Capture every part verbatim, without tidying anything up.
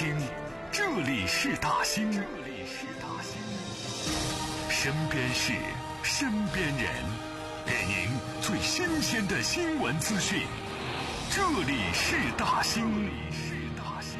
听，这里是大兴，这里是大兴，身边事，身边人，给您最新鲜的新闻资讯。这里是大兴，这里是大兴。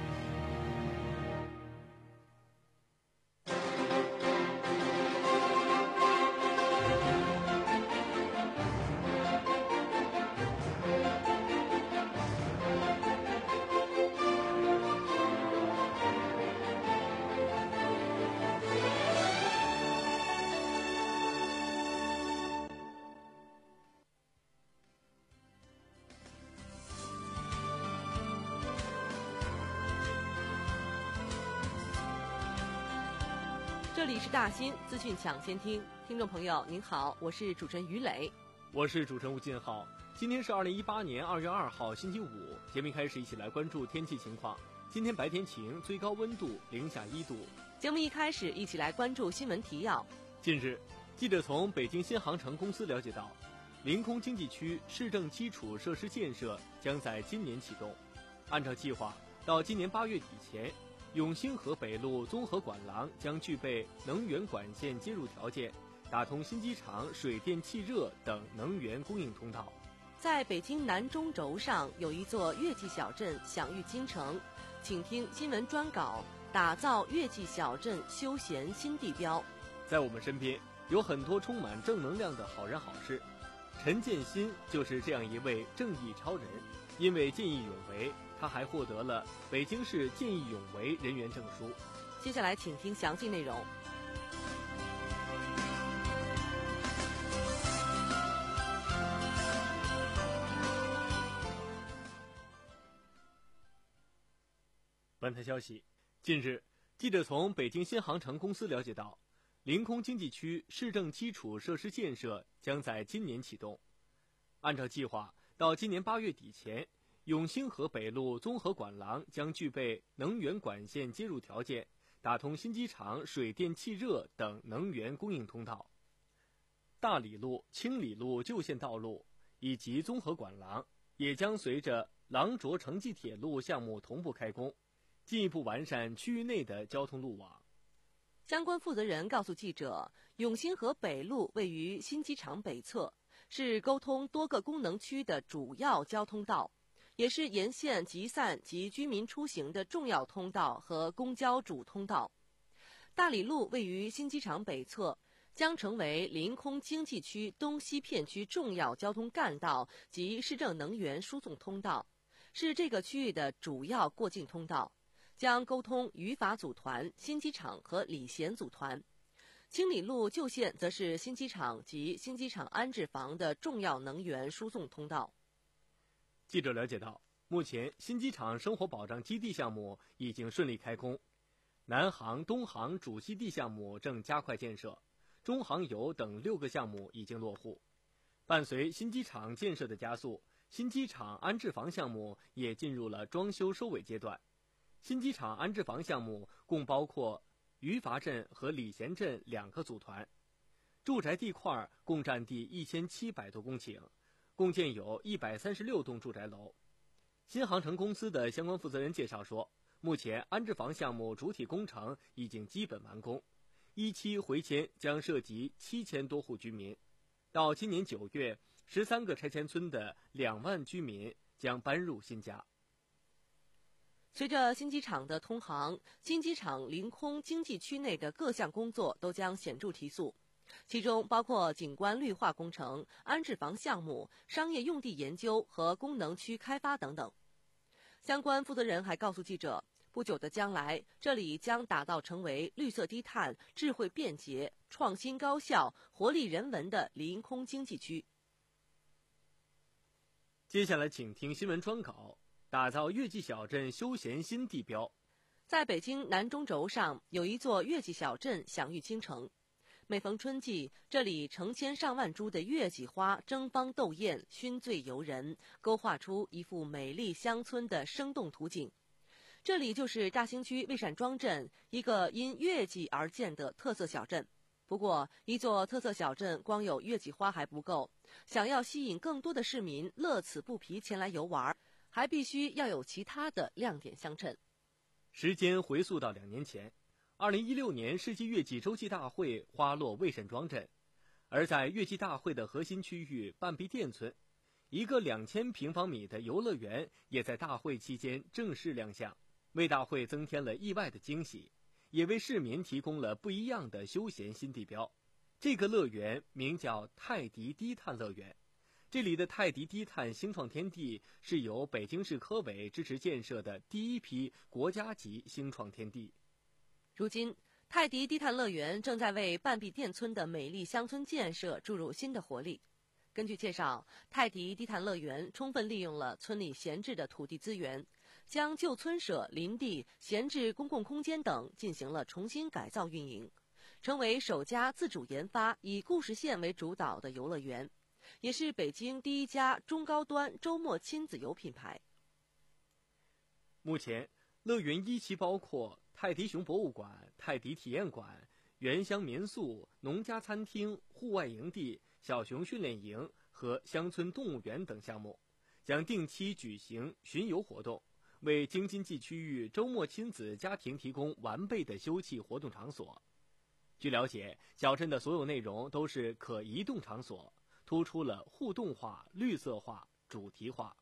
这里是大新资讯抢先听，听众朋友您好，我是主持人于磊， 我是主持人吴进浩。今天是二零一八年二月二号星期五，节目开始一起来关注天气情况。今天白天晴，最高温度零下一度。 节目一开始一起来关注新闻提要。 近日，记者从北京新航城公司了解到，临空经济区市政基础设施建设将在今年启动。按照计划，到今年八月底前，永兴河北路综合管廊将具备能源管线接入条件，打通新机场水电气热等能源供应通道。 在北京南中轴上有一座月季小镇享誉京城，请听新闻专稿，打造月季小镇休闲新地标。 在我们身边有很多充满正能量的好人好事，陈建新就是这样一位正义超人。因为见义勇为，他还获得了北京市见义勇为人员证书。 接下来请听详细内容。 本台消息，近日，记者从北京新航城公司了解到，临空经济区市政基础设施建设将在今年启动。按照计划，到今年八月底前，永兴河北路综合管廊将具备能源管线接入条件，打通新机场水电气热等能源供应通道。大理路、青里路旧线道路以及综合管廊也将随着廊涿城际铁路项目同步开工，进一步完善区域内的交通路网。 相关负责人告诉记者，永兴河北路位于新机场北侧，是沟通多个功能区的主要交通道，也是沿线集散及居民出行的重要通道和公交主通道。大理路位于新机场北侧，将成为临空经济区东西片区重要交通干道及市政能源输送通道，是这个区域的主要过境通道，将沟通语法组团、新机场和礼贤组团。青里路旧线则是新机场及新机场安置房的重要能源输送通道。 记者了解到，目前新机场生活保障基地项目已经顺利开工，南航、东航主基地项目正加快建设，中航油等六个项目已经落户。伴随新机场建设的加速，新机场安置房项目也进入了装修收尾阶段。新机场安置房项目共包括余阀镇和礼贤镇两个组团，住宅地块共占地一千七百多公顷，共建有一百三十六栋住宅楼。新航城公司的相关负责人介绍说，目前安置房项目主体工程已经基本完工，一期回迁将涉及七千多户居民。到今年九月，十三个拆迁村的两万居民将搬入新家。 随着新机场的通航，新机场临空经济区内的各项工作都将显著提速，其中包括景观绿化工程、安置房项目、商业用地研究和功能区开发等等。相关负责人还告诉记者，不久的将来，这里将打造成为绿色低碳、智慧便捷、创新高效、活力人文的临空经济区。 接下来请听新闻专稿，打造月季小镇休闲新地标。 在北京南中轴上有一座月季小镇享誉京城，每逢春季，这里成千上万株的月季花争芳斗艳，熏醉游人，勾画出一幅美丽乡村的生动图景。这里就是大兴区魏善庄镇，一个因月季而建的特色小镇。不过，一座特色小镇光有月季花还不够，想要吸引更多的市民乐此不疲前来游玩，还必须要有其他的亮点相衬。 时间回溯到两年前，二零一六年世纪月季洲际大会花落魏沈庄镇，而在月季大会的核心区域半壁店村，一个两千平方米的游乐园也在大会期间正式亮相，为大会增添了意外的惊喜，也为市民提供了不一样的休闲新地标。这个乐园名叫泰迪低碳乐园，这里的泰迪低碳新创天地是由北京市科委支持建设的第一批国家级新创天地。 如今，泰迪低碳乐园正在为半壁店村的美丽乡村建设注入新的活力。根据介绍，泰迪低碳乐园充分利用了村里闲置的土地资源，将旧村舍、林地、闲置公共空间等进行了重新改造运营，成为首家自主研发以故事线为主导的游乐园，也是北京第一家中高端周末亲子游品牌。 目前，乐园一期包括泰迪熊博物馆、泰迪体验馆、原乡民宿、农家餐厅、户外营地、小熊训练营和乡村动物园等项目，将定期举行巡游活动，为京津冀区域周末亲子家庭提供完备的休憩活动场所。据了解，小镇的所有内容都是可移动场所，突出了互动化、绿色化、主题化。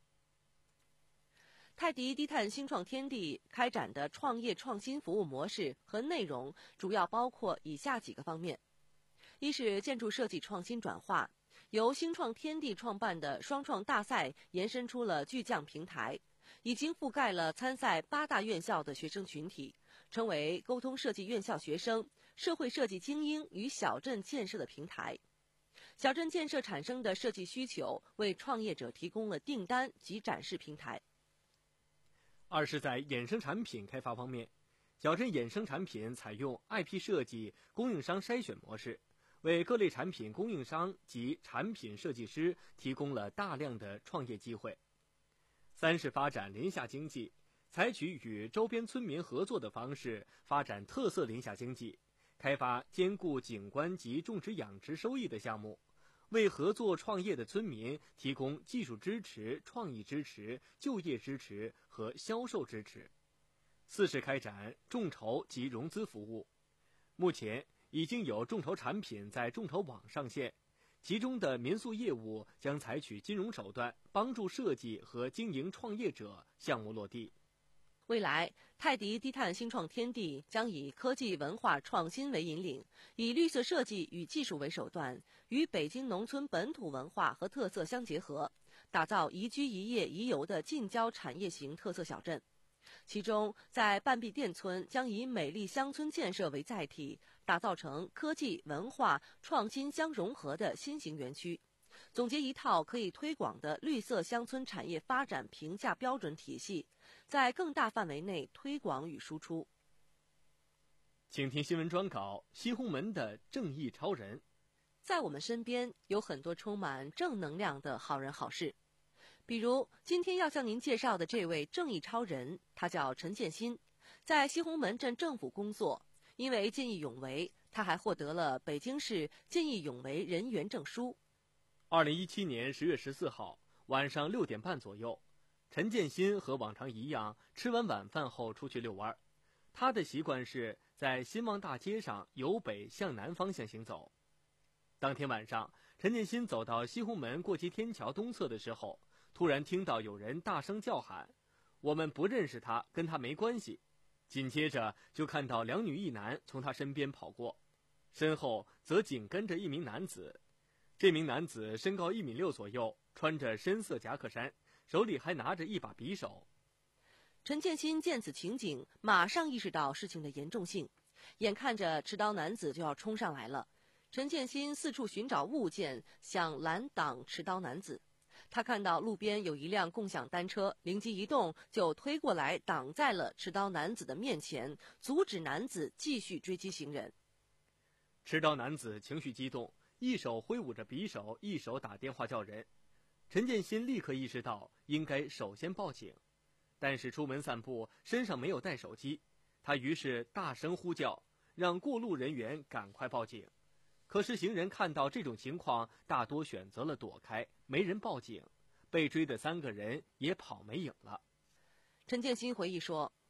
泰迪低碳新创天地开展的创业创新服务模式和内容主要包括以下几个方面：一是建筑设计创新转化，由新创天地创办的双创大赛延伸出了巨匠平台，已经覆盖了参赛八大院校的学生群体，成为沟通设计院校学生、社会设计精英与小镇建设的平台。小镇建设产生的设计需求为创业者提供了订单及展示平台。 二是在衍生产品开发方面，小镇衍生产品采用 I P 设计、供应商筛选模式，为各类产品供应商及产品设计师提供了大量的创业机会。三是发展林下经济，采取与周边村民合作的方式，发展特色林下经济，开发兼顾景观及种植养殖收益的项目，为合作创业的村民提供技术支持、创意支持、就业支持和销售支持。四是开展众筹及融资服务，目前已经有众筹产品在众筹网上线，其中的民宿业务将采取金融手段，帮助设计和经营创业者项目落地。 未来，泰迪低碳新创天地将以科技文化创新为引领，以绿色设计与技术为手段，与北京农村本土文化和特色相结合，打造宜居宜业宜游的近郊产业型特色小镇。其中，在半壁店村将以美丽乡村建设为载体，打造成科技、文化、创新相融合的新型园区，总结一套可以推广的绿色乡村产业发展评价标准体系，在更大范围内推广与输出。 请听新闻专稿：西红门的正义超人。 在我们身边有很多充满正能量的好人好事，比如今天要向您介绍的这位正义超人，他叫陈建新，在西红门镇政府工作，因为见义勇为，他还获得了北京市见义勇为人员证书。 二零一七年十月十四号晚上六点半左右，陈建新和往常一样吃完晚饭后出去遛弯。他的习惯是在新旺大街上由北向南方向行走。当天晚上，陈建新走到西红门过街天桥东侧的时候，突然听到有人大声叫喊：“我们不认识他，跟他没关系。”紧接着就看到两女一男从他身边跑过，身后则紧跟着一名男子。这名男子身高一米六左右，穿着深色夹克衫，手里还拿着一把匕首。 陈建新见此情景，马上意识到事情的严重性，眼看着持刀男子就要冲上来了，陈建新四处寻找物件，想拦挡持刀男子。他看到路边有一辆共享单车，灵机一动就推过来挡在了持刀男子的面前，阻止男子继续追击行人。 持刀男子情绪激动，一手挥舞着匕首，一手打电话叫人。陈建新立刻意识到应该首先报警，但是出门散步身上没有带手机，他于是大声呼叫，让过路人员赶快报警。可是行人看到这种情况，大多选择了躲开，没人报警，被追的三个人也跑没影了。 陈建新回忆说，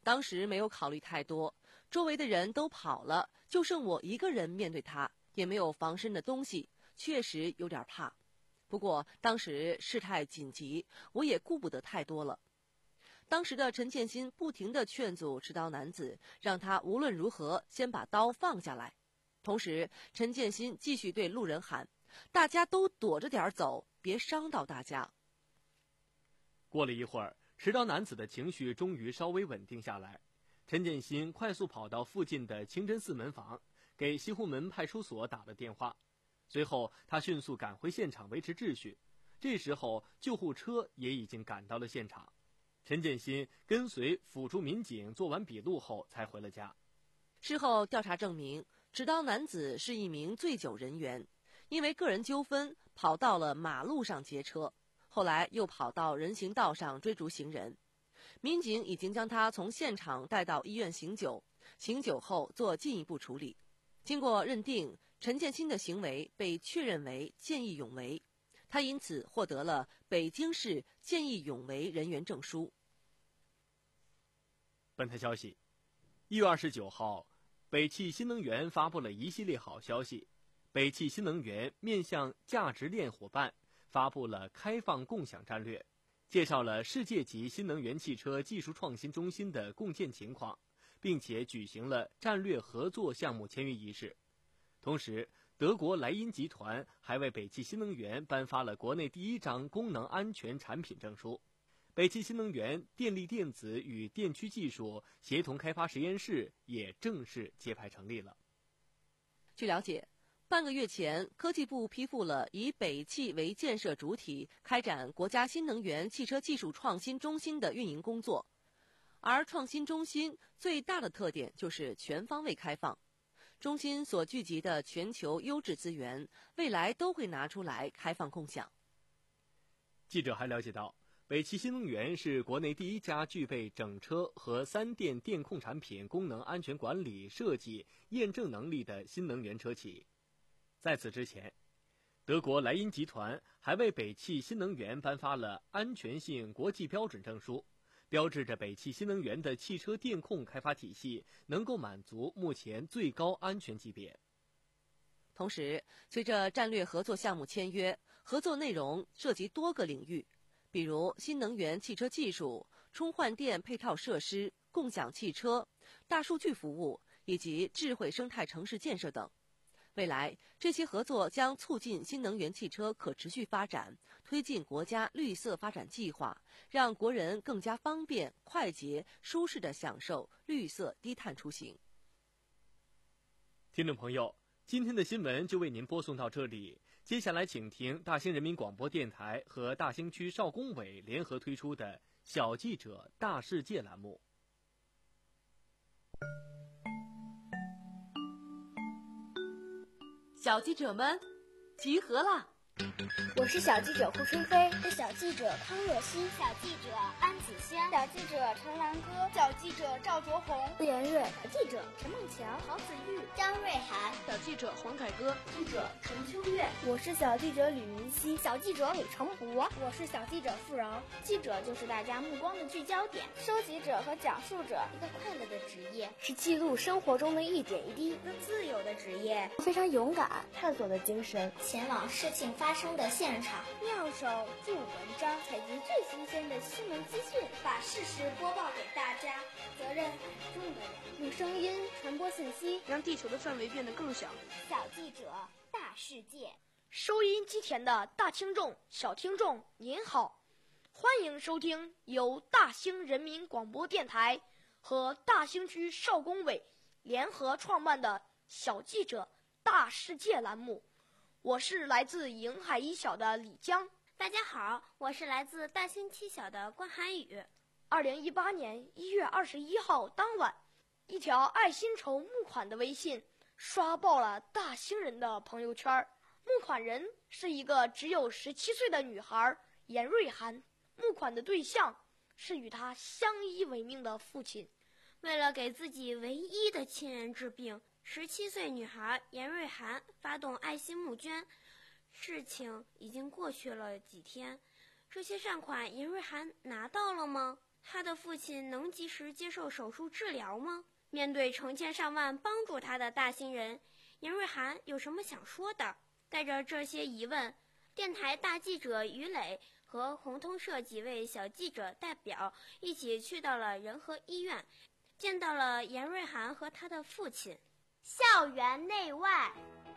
当时没有考虑太多，周围的人都跑了，就剩我一个人面对他，也没有防身的东西，确实有点怕。不过当时事态紧急，我也顾不得太多了。当时的陈建新不停地劝阻持刀男子，让他无论如何先把刀放下来。同时，陈建新继续对路人喊：“大家都躲着点走，别伤到大家。” 过了一会儿，持刀男子的情绪终于稍微稳定下来。陈建新快速跑到附近的清真寺门房，给西湖门派出所打了电话。随后，他迅速赶回现场维持秩序。这时候，救护车也已经赶到了现场。陈建新跟随辅助民警做完笔录后，才回了家。 事后调查证明，持刀男子是一名醉酒人员，因为个人纠纷跑到了马路上劫车，后来又跑到人行道上追逐行人。民警已经将他从现场带到医院醒酒，醒酒后做进一步处理。经过认定，陈建新的行为被确认为见义勇为，他因此获得了北京市见义勇为人员证书。 本台消息，一月二十九号，北汽新能源发布了一系列好消息。北汽新能源面向价值链伙伴发布了开放共享战略，介绍了世界级新能源汽车技术创新中心的共建情况，并且举行了战略合作项目签约仪式。同时，德国莱茵集团还为北汽新能源颁发了国内第一张功能安全产品证书。北汽新能源电力电子与电驱技术协同开发实验室也正式揭牌成立了。 据了解，半个月前，科技部批复了以北汽为建设主体开展国家新能源汽车技术创新中心的运营工作。而创新中心最大的特点就是全方位开放，中心所聚集的全球优质资源，未来都会拿出来开放共享。 记者还了解到，北汽新能源是国内第一家具备整车和三电电控产品功能安全管理、设计、验证能力的新能源车企。在此之前，德国莱茵集团还为北汽新能源颁发了安全性国际标准证书，标志着北汽新能源的汽车电控开发体系能够满足目前最高安全级别。 同时，随着战略合作项目签约，合作内容涉及多个领域，比如新能源汽车技术、充换电配套设施、共享汽车、大数据服务以及智慧生态城市建设等。未来，这些合作将促进新能源汽车可持续发展，推进国家绿色发展计划，让国人更加方便、快捷、舒适地享受绿色低碳出行。 听众朋友，今天的新闻就为您播送到这里。接下来请听大兴人民广播电台和大兴区少工委联合推出的小记者大世界栏目。 小记者们集合啦！ 我是小记者胡春飞， 是小记者康若曦， 小记者安子轩， 小记者程兰歌， 小记者赵卓红， 连瑞， 小记者陈梦强， 郝子玉， 张瑞涵， 小记者黄凯歌， 记者陈秋月。 我是小记者吕云熙， 小记者李成博， 我是小记者付饶。 记者就是大家目光的聚焦点， 收集者和讲述者，一个快乐的职业， 是记录生活中的一点一滴， 一个自由的职业， 非常勇敢，探索的精神， 前往事情发生的现场， 妙手著文章， 采集最新鲜的新闻资讯， 把事实播报给大家。 责任很重的人， 用声音传播信息， 让地球的范围变得更小。 小记者大世界， 收音机前的大听众、小听众，您好，欢迎收听由大兴人民广播电台和大兴区少工委联合创办的小记者大世界栏目。我是来自瀛海一小的李江。 大家好，我是来自大兴七小的关涵宇。 二零一八年一月二十一号当晚，一条爱心筹募款的微信刷爆了大兴人的朋友圈。募款人是一个只有十七岁的女孩严瑞涵，募款的对象是与她相依为命的父亲。 为了给自己唯一的亲人治病，十七岁女孩严瑞涵发动爱心募捐。事情已经过去了几天，这些善款严瑞涵拿到了吗？ 他的父亲能及时接受手术治疗吗？面对成千上万帮助他的大新人，严瑞涵有什么想说的？带着这些疑问，电台大记者于磊和红通社几位小记者代表一起去到了仁和医院，见到了严瑞涵和他的父亲。 校园内外，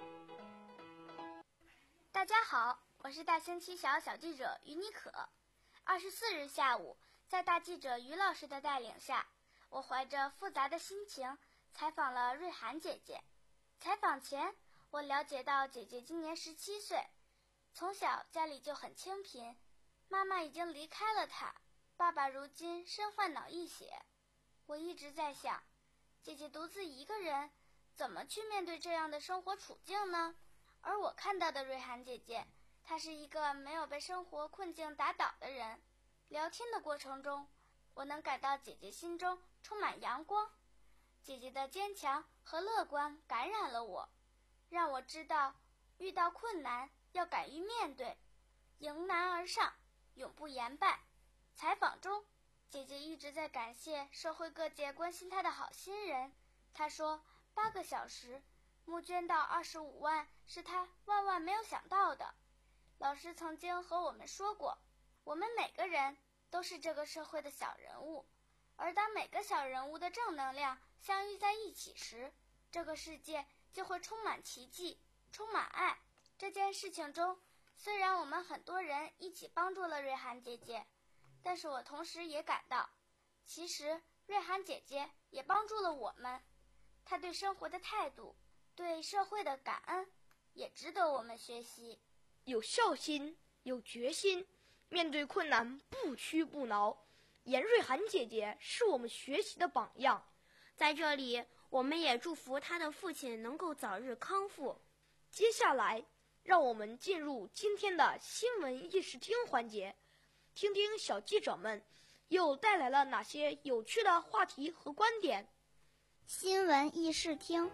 大家好，我是大兴七小小记者于妮可。二十四日下午，在大记者于老师的带领下，我怀着复杂的心情采访了瑞涵姐姐。采访前，我了解到姐姐今年十七岁，从小家里就很清贫，妈妈已经离开了她，爸爸如今身患脑溢血。我一直在想，姐姐独自一个人怎么去面对这样的生活处境呢？而我看到的瑞涵姐姐，她是一个没有被生活困境打倒的人。聊天的过程中，我能感到姐姐心中充满阳光，姐姐的坚强和乐观感染了我，让我知道遇到困难要敢于面对，迎难而上，永不言败。采访中，姐姐一直在感谢社会各界关心她的好心人。她说，八个小时募捐到二十五万是她万万没有想到的。老师曾经和我们说过，我们每个人都是这个社会的小人物，而当每个小人物的正能量相遇在一起时，这个世界就会充满奇迹，充满爱。这件事情中，虽然我们很多人一起帮助了瑞涵姐姐，但是我同时也感到，其实瑞涵姐姐也帮助了我们。她对生活的态度，对社会的感恩，也值得我们学习。 有孝心，有决心，面对困难不屈不挠。严瑞涵姐姐是我们学习的榜样。 在这里，我们也祝福她的父亲能够早日康复。 接下来，让我们进入今天的新闻议事厅环节，听听小记者们又带来了哪些有趣的话题和观点。 新闻议事厅，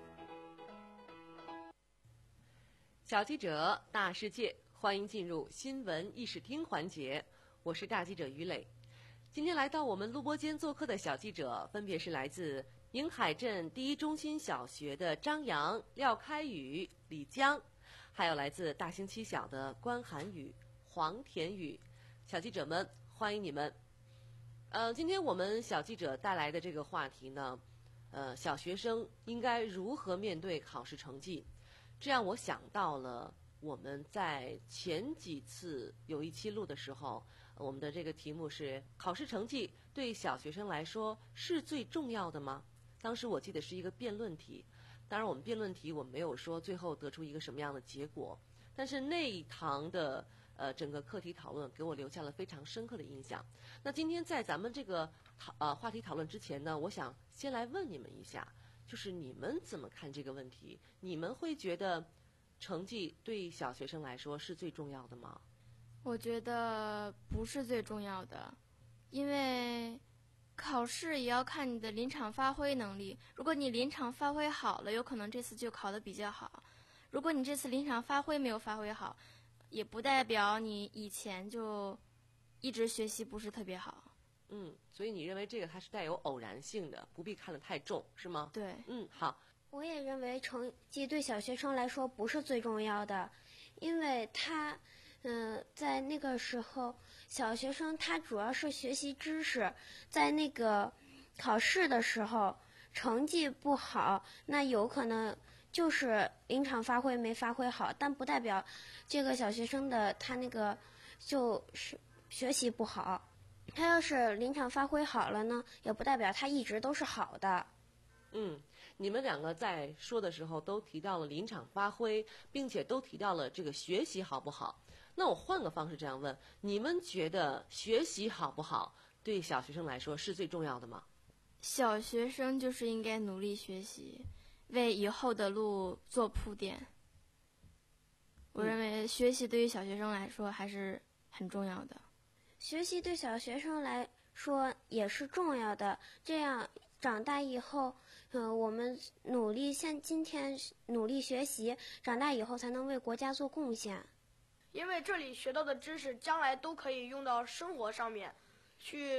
小记者大世界，欢迎进入新闻议事厅环节，我是大记者于磊。今天来到我们录播间做客的小记者分别是来自宁海镇第一中心小学的张扬、廖开宇、李江，还有来自大兴七小的关涵宇、黄田宇。小记者们，欢迎你们。呃，今天我们小记者带来的这个话题呢，呃，小学生应该如何面对考试成绩？这让我想到了我们在前几次有一期录的时候，我们的这个题目是考试成绩对小学生来说是最重要的吗？当时我记得是一个辩论题，当然我们辩论题我们没有说最后得出一个什么样的结果，但是那一堂的呃整个课题讨论给我留下了非常深刻的印象。那今天在咱们这个讨呃话题讨论之前呢，我想先来问你们一下，就是你们怎么看这个问题？你们会觉得成绩对小学生来说是最重要的吗？ 我觉得不是最重要的，因为考试也要看你的临场发挥能力。如果你临场发挥好了，有可能这次就考得比较好；如果你这次临场发挥没有发挥好，也不代表你以前就一直学习不是特别好。 嗯，所以你认为这个它是带有偶然性的，不必看得太重，是吗？ 对。 嗯，好。 我也认为成绩对小学生来说不是最重要的，因为他，嗯、呃，在那个时候，小学生他主要是学习知识，在那个考试的时候成绩不好，那有可能就是临场发挥没发挥好，但不代表这个小学生的他那个就是学习不好。他要是临场发挥好了呢，也不代表他一直都是好的。 嗯，你们两个在说的时候都提到了临场发挥，并且都提到了这个学习好不好。那我换个方式这样问，你们觉得学习好不好对小学生来说是最重要的吗？ 小学生就是应该努力学习，为以后的路做铺垫。我认为学习对于小学生来说还是很重要的。 学习对小学生来说也是重要的，这样长大以后，嗯、呃，我们努力像今天努力学习，长大以后才能为国家做贡献。 因为这里学到的知识将来都可以用到生活上面，去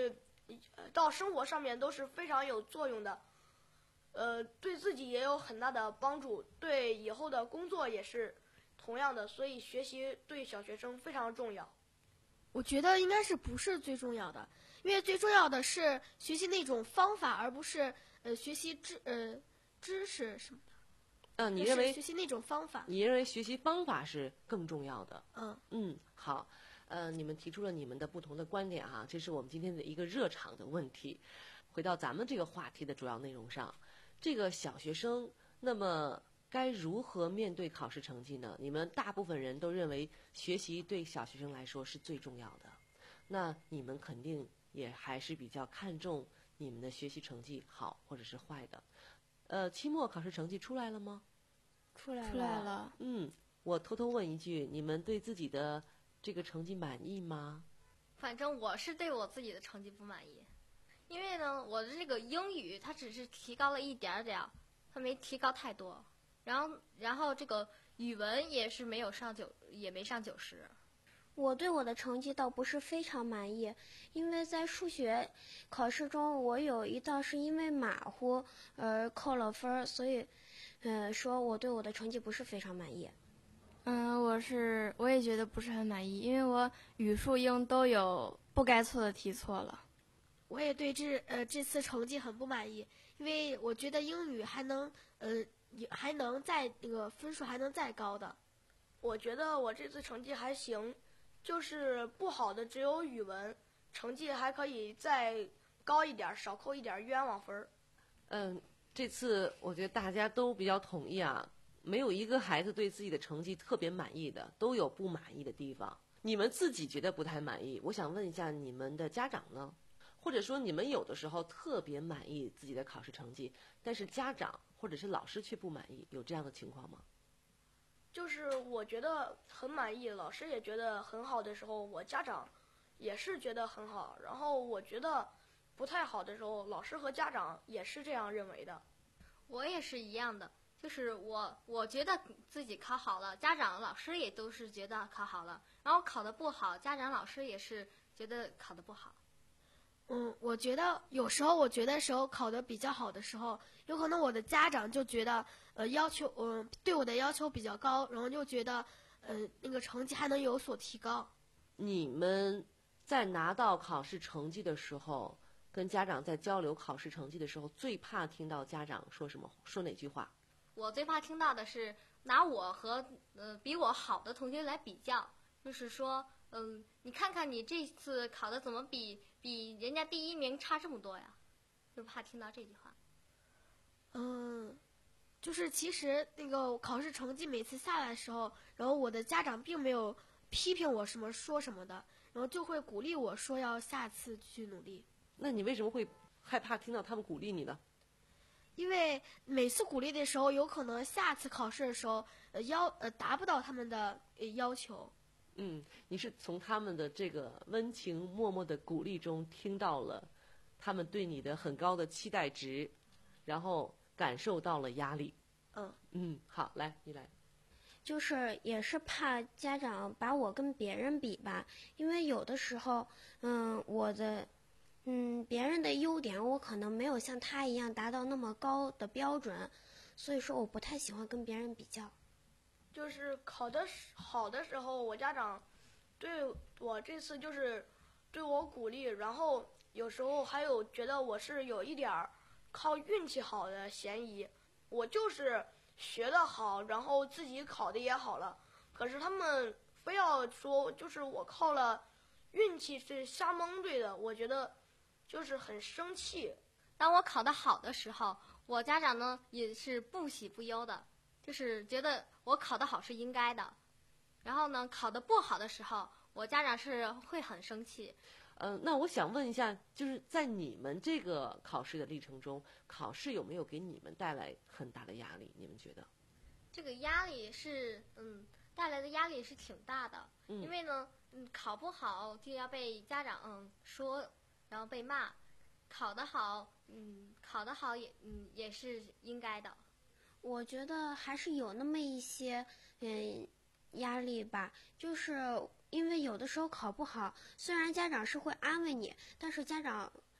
到生活上面都是非常有作用的，呃，对自己也有很大的帮助，对以后的工作也是同样的，所以学习对小学生非常重要。 我觉得应该是不是最重要的，因为最重要的是学习那种方法，而不是呃学习知呃知识什么的。 嗯，你认为学习那种方法？ 你认为学习方法是更重要的？ 嗯嗯，好，呃，你们提出了你们的不同的观点哈，这是我们今天的一个热场的问题。回到咱们这个话题的主要内容上，这个小学生那么该如何面对考试成绩呢？你们大部分人都认为学习对小学生来说是最重要的，那你们肯定也还是比较看重你们的学习成绩好或者是坏的。呃，期末考试成绩出来了吗？ 出来了。 出来了。 嗯，我偷偷问一句，你们对自己的这个成绩满意吗？ 反正我是对我自己的成绩不满意，因为呢，我的这个英语它只是提高了一点点，它没提高太多。然后，然后这个语文也是没有上九，也没上九十。 我对我的成绩倒不是非常满意，因为在数学考试中，我有一道是因为马虎而扣了分，所以，呃，说我对我的成绩不是非常满意。 嗯，我是我也觉得不是很满意，因为我语数英都有不该错的题错了。 我也对这呃这次成绩很不满意，因为我觉得英语还能呃还能再那个分数还能再高的。 我觉得我这次成绩还行，就是不好的只有语文，成绩还可以再高一点，少扣一点冤枉分。 嗯，这次我觉得大家都比较统一啊，没有一个孩子对自己的成绩特别满意的，都有不满意的地方。你们自己觉得不太满意，我想问一下你们的家长呢？或者说你们有的时候特别满意自己的考试成绩，但是家长或者是老师却不满意，有这样的情况吗？ 就是我觉得很满意，老师也觉得很好的时候，我家长也是觉得很好，然后我觉得不太好的时候，老师和家长也是这样认为的。 我也是一样的，就是我我觉得自己考好了，家长老师也都是觉得考好了，然后考得不好，家长老师也是觉得考得不好。 嗯，我觉得有时候我觉得时候考得比较好的时候，有可能我的家长就觉得呃要求嗯、呃、对我的要求比较高，然后就觉得呃那个成绩还能有所提高。 你们在拿到考试成绩的时候，跟家长在交流考试成绩的时候，最怕听到家长说什么，说哪句话？ 我最怕听到的是拿我和呃比我好的同学来比较，就是说嗯，你看看你这次考的怎么比比人家第一名差这么多呀？就怕听到这句话。 嗯，就是其实那个考试成绩每次下来的时候，然后我的家长并没有批评我什么说什么的，然后就会鼓励我说要下次去努力。 那你为什么会害怕听到他们鼓励你呢？ 因为每次鼓励的时候，有可能下次考试的时候，呃要呃达不到他们的呃要求。 嗯，你是从他们的这个温情脉脉的鼓励中听到了他们对你的很高的期待值，然后感受到了压力。 嗯嗯，好，来你来。 就是也是怕家长把我跟别人比吧，因为有的时候，嗯，我的，嗯，别人的优点我可能没有像他一样达到那么高的标准，所以说我不太喜欢跟别人比较。 就是考得好的时候，我家长对我这次就是对我鼓励，然后有时候还有觉得我是有一点儿靠运气好的嫌疑。我就是学得好，然后自己考得也好了，可是他们非要说就是我靠了运气是瞎蒙对的，我觉得就是很生气。 当我考得好的时候，我家长呢也是不喜不忧的，就是觉得我考得好是应该的。然后呢，考得不好的时候，我家长是会很生气。 呃，那我想问一下，就是在你们这个考试的历程中，考试有没有给你们带来很大的压力？你们觉得？ 这个压力是，嗯，带来的压力是挺大的， 嗯、 因为呢，嗯，考不好就要被家长嗯说，然后被骂；考得好，嗯，考得好也嗯也是应该的。 我觉得还是有那么一些嗯压力吧，就是因为有的时候考不好，虽然家长是会安慰你，但是家长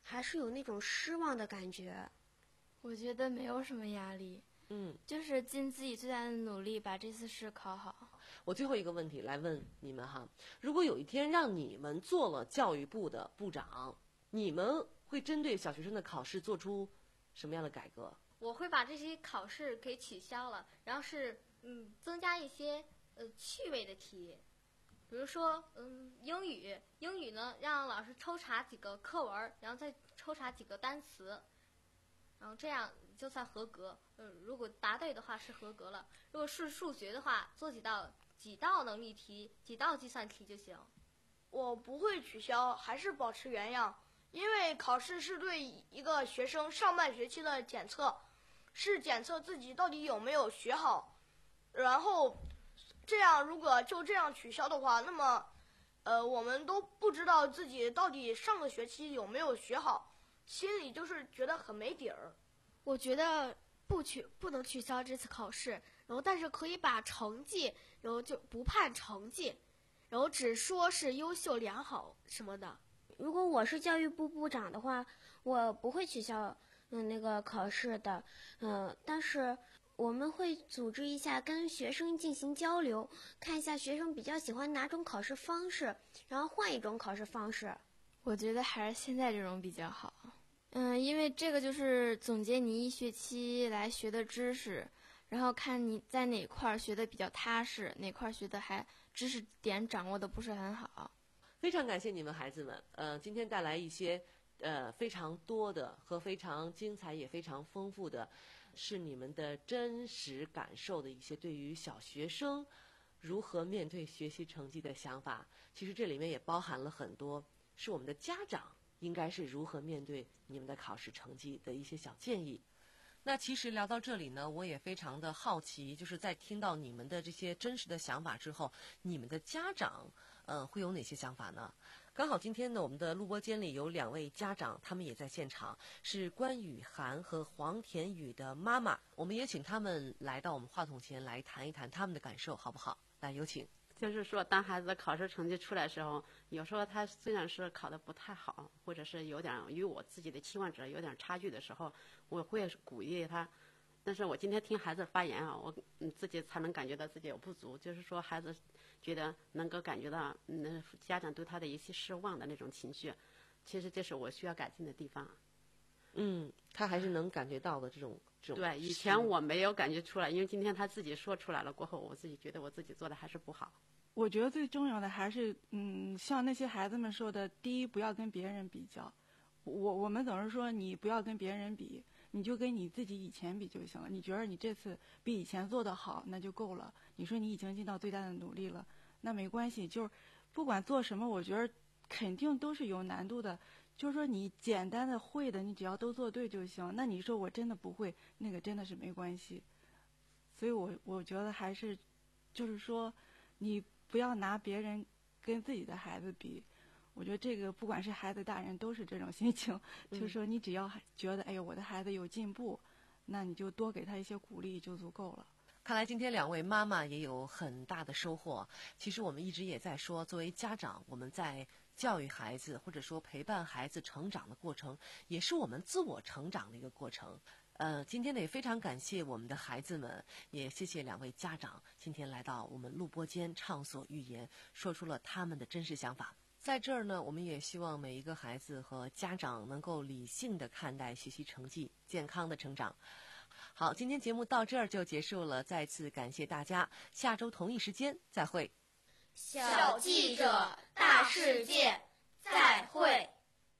还是有那种失望的感觉。 我觉得没有什么压力， 嗯， 就是尽自己最大的努力把这次试考好。 我最后一个问题来问你们哈，如果有一天让你们做了教育部的部长，你们会针对小学生的考试做出什么样的改革？ 我会把这些考试给取消了，然后是嗯增加一些呃趣味的题，比如说嗯英语，英语呢让老师抽查几个课文，然后再抽查几个单词，然后这样就算合格。嗯，如果答对的话是合格了。如果是数学的话，做几道几道能力题、几道计算题就行。 我不会取消，还是保持原样，因为考试是对一个学生上半学期的检测，是检测自己到底有没有学好。然后，这样如果就这样取消的话，那么，呃，我们都不知道自己到底上个学期有没有学好，心里就是觉得很没底儿。 我觉得不取不能取消这次考试，然后但是可以把成绩，然后就不判成绩，然后只说是优秀良好什么的。 如果我是教育部部长的话，我不会取消嗯那个考试的，嗯，但是我们会组织一下跟学生进行交流，看一下学生比较喜欢哪种考试方式，然后换一种考试方式。 我觉得还是现在这种比较好。嗯，因为这个就是总结你一学期来学的知识，然后看你在哪块学的比较踏实，哪块学的还知识点掌握的不是很好。 非常感谢你们孩子们，呃，今天带来一些呃非常多的和非常精彩也非常丰富的，是你们的真实感受的一些对于小学生如何面对学习成绩的想法。其实这里面也包含了很多是我们的家长应该是如何面对你们的考试成绩的一些小建议。那其实聊到这里呢，我也非常的好奇，就是在听到你们的这些真实的想法之后，你们的家长呃会有哪些想法呢？刚好今天呢，我们的录播间里有两位家长，他们也在现场，是关雨涵和黄田雨的妈妈，我们也请他们来到我们话筒前来谈一谈他们的感受，好不好？来，有请。 就是说，当孩子考试成绩出来的时候，有时候他虽然是考得不太好，或者是有点与我自己的期望值有点差距的时候，我会鼓励他。但是我今天听孩子发言啊，我嗯自己才能感觉到自己有不足，就是说孩子觉得能够感觉到嗯家长对他的一些失望的那种情绪，其实这是我需要改进的地方。 嗯，他还是能感觉到的这种这种。 对，以前我没有感觉出来，因为今天他自己说出来了过后，我自己觉得我自己做的还是不好。 我觉得最重要的还是，嗯，像那些孩子们说的，第一，不要跟别人比较。我我们总是说，你不要跟别人比，你就跟你自己以前比就行了。你觉得你这次比以前做得好，那就够了。你说你已经尽到最大的努力了，那没关系。就是不管做什么，我觉得肯定都是有难度的。就是说你简单的会的，你只要都做对就行。那你说我真的不会，那个真的是没关系。所以我我觉得还是，就是说你不要拿别人跟自己的孩子比。我觉得这个不管是孩子大人都是这种心情，嗯、就是说你只要觉得哎呦我的孩子有进步，那你就多给他一些鼓励就足够了。 看来今天两位妈妈也有很大的收获。其实我们一直也在说，作为家长，我们在教育孩子或者说陪伴孩子成长的过程，也是我们自我成长的一个过程。呃，今天呢也非常感谢我们的孩子们，也谢谢两位家长今天来到我们录播间畅所欲言，说出了他们的真实想法。在这儿呢，我们也希望每一个孩子和家长能够理性的看待学习成绩，健康的成长。好，今天节目到这儿就结束了，再次感谢大家，下周同一时间再会。 小记者，大世界，再会。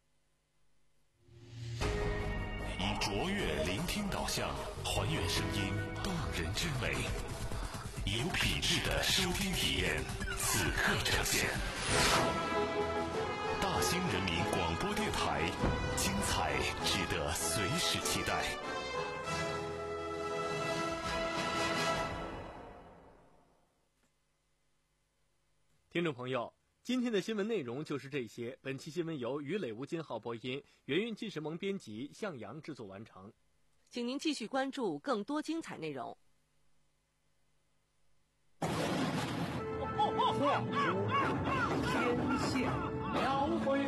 以卓越聆听导向，还原声音动人之美，以有品质的收听体验，此刻呈现。大兴人民广播电台，精彩值得随时期待。 听众朋友，今天的新闻内容就是这些。本期新闻由于磊吴金浩播音，袁云纪时蒙编辑，向阳制作完成。 请您继续关注更多精彩内容。 画出天下描绘。